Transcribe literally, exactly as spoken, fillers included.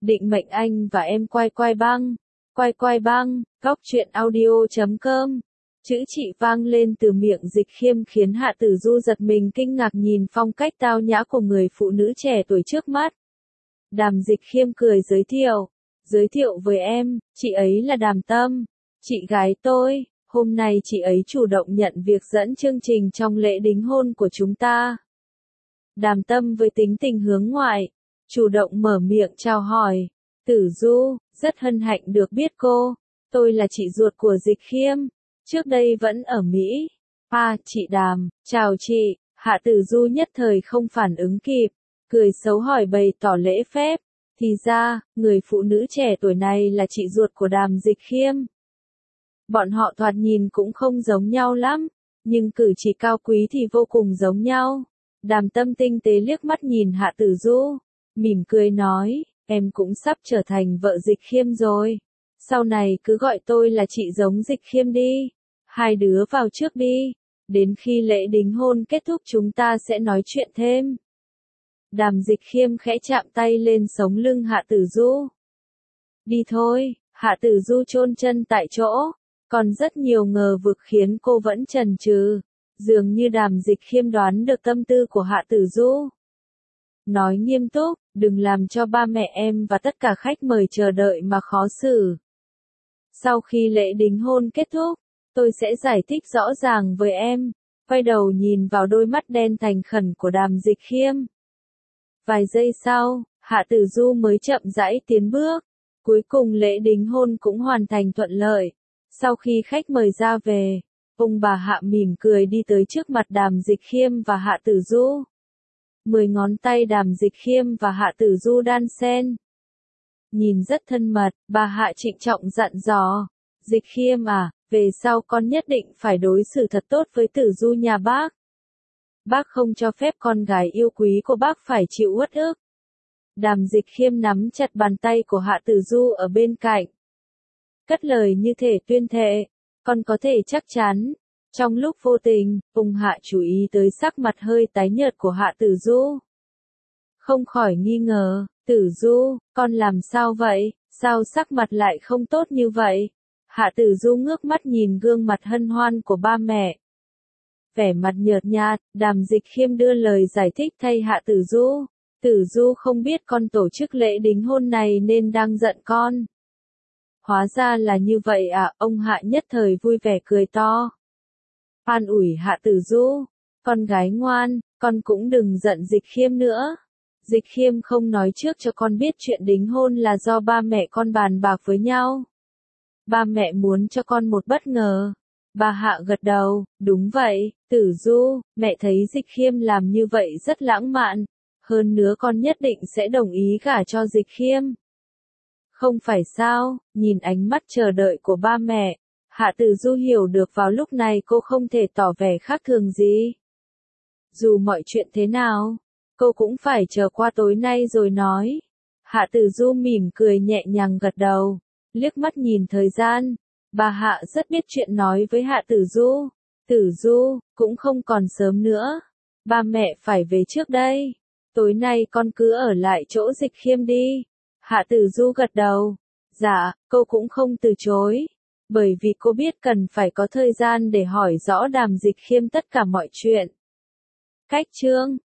Định mệnh anh và em quay quay băng. Quay quay băng, góc truyện audio chấm com. Chữ chị vang lên từ miệng Dịch Khiêm khiến Hạ Tử Du giật mình kinh ngạc nhìn phong cách tao nhã của người phụ nữ trẻ tuổi trước mắt. Đàm Dịch Khiêm cười giới thiệu. Giới thiệu với em, chị ấy là Đàm Tâm. Chị gái tôi, hôm nay chị ấy chủ động nhận việc dẫn chương trình trong lễ đính hôn của chúng ta. Đàm Tâm với tính tình hướng ngoại, chủ động mở miệng chào hỏi. Tử Du, rất hân hạnh được biết cô. Tôi là chị ruột của Dịch Khiêm. Trước đây vẫn ở Mỹ. À, chị Đàm, chào chị. Hạ Tử Du nhất thời không phản ứng kịp. Cười xấu hỏi bày tỏ lễ phép. Thì ra, người phụ nữ trẻ tuổi này là chị ruột của Đàm Dịch Khiêm. Bọn họ thoạt nhìn cũng không giống nhau lắm, nhưng cử chỉ cao quý thì vô cùng giống nhau. Đàm Tâm tinh tế liếc mắt nhìn Hạ Tử Du, mỉm cười nói, em cũng sắp trở thành vợ Dịch Khiêm rồi. Sau này cứ gọi tôi là chị giống Dịch Khiêm đi. Hai đứa vào trước đi. Đến khi lễ đính hôn kết thúc chúng ta sẽ nói chuyện thêm. Đàm Dịch Khiêm khẽ chạm tay lên sống lưng Hạ Tử Du. Đi thôi, Hạ Tử Du chôn chân tại chỗ. Còn rất nhiều ngờ vực khiến cô vẫn chần chừ. Dường như Đàm Dịch Khiêm đoán được tâm tư của Hạ Tử Du. Nói nghiêm túc, đừng làm cho ba mẹ em và tất cả khách mời chờ đợi mà khó xử. Sau khi lễ đính hôn kết thúc, tôi sẽ giải thích rõ ràng với em. Quay đầu nhìn vào đôi mắt đen thành khẩn của Đàm Dịch Khiêm. Vài giây sau, Hạ Tử Du mới chậm rãi tiến bước. Cuối cùng lễ đính hôn cũng hoàn thành thuận lợi. Sau khi khách mời ra về, ông bà Hạ mỉm cười đi tới trước mặt Đàm Dịch Khiêm và Hạ Tử Du. Mười ngón tay Đàm Dịch Khiêm và Hạ Tử Du đan xen. Nhìn rất thân mật, bà Hạ trịnh trọng dặn dò. Dịch Khiêm à, về sau con nhất định phải đối xử thật tốt với Tử Du nhà bác. Bác không cho phép con gái yêu quý của bác phải chịu uất ức. Đàm Dịch Khiêm nắm chặt bàn tay của Hạ Tử Du ở bên cạnh. Cất lời như thể tuyên thệ, con có thể chắc chắn. Trong lúc vô tình, ông Hạ chú ý tới sắc mặt hơi tái nhợt của Hạ Tử Du. Không khỏi nghi ngờ, Tử Du, con làm sao vậy, sao sắc mặt lại không tốt như vậy? Hạ Tử Du ngước mắt nhìn gương mặt hân hoan của ba mẹ. Vẻ mặt nhợt nhạt, Đàm Dịch Khiêm đưa lời giải thích thay Hạ Tử Du. Tử Du không biết con tổ chức lễ đính hôn này nên đang giận con. Hóa ra là như vậy à, ông Hạ nhất thời vui vẻ cười to. An ủi Hạ Tử Du, con gái ngoan, con cũng đừng giận Dịch Khiêm nữa. Dịch Khiêm không nói trước cho con biết chuyện đính hôn là do ba mẹ con bàn bạc với nhau. Ba mẹ muốn cho con một bất ngờ. Bà Hạ gật đầu, đúng vậy, Tử Du, mẹ thấy Dịch Khiêm làm như vậy rất lãng mạn. Hơn nữa con nhất định sẽ đồng ý gả cho Dịch Khiêm. Không phải sao, nhìn ánh mắt chờ đợi của ba mẹ, Hạ Tử Du hiểu được vào lúc này cô không thể tỏ vẻ khác thường gì. Dù mọi chuyện thế nào, cô cũng phải chờ qua tối nay rồi nói. Hạ Tử Du mỉm cười nhẹ nhàng gật đầu, liếc mắt nhìn thời gian. Bà Hạ rất biết chuyện nói với Hạ Tử Du. Tử Du, cũng không còn sớm nữa. Ba mẹ phải về trước đây. Tối nay con cứ ở lại chỗ Dịch Khiêm đi. Hạ Tử Du gật đầu. Dạ, cô cũng không từ chối. Bởi vì cô biết cần phải có thời gian để hỏi rõ Đàm Dịch Khiêm tất cả mọi chuyện. Cách chương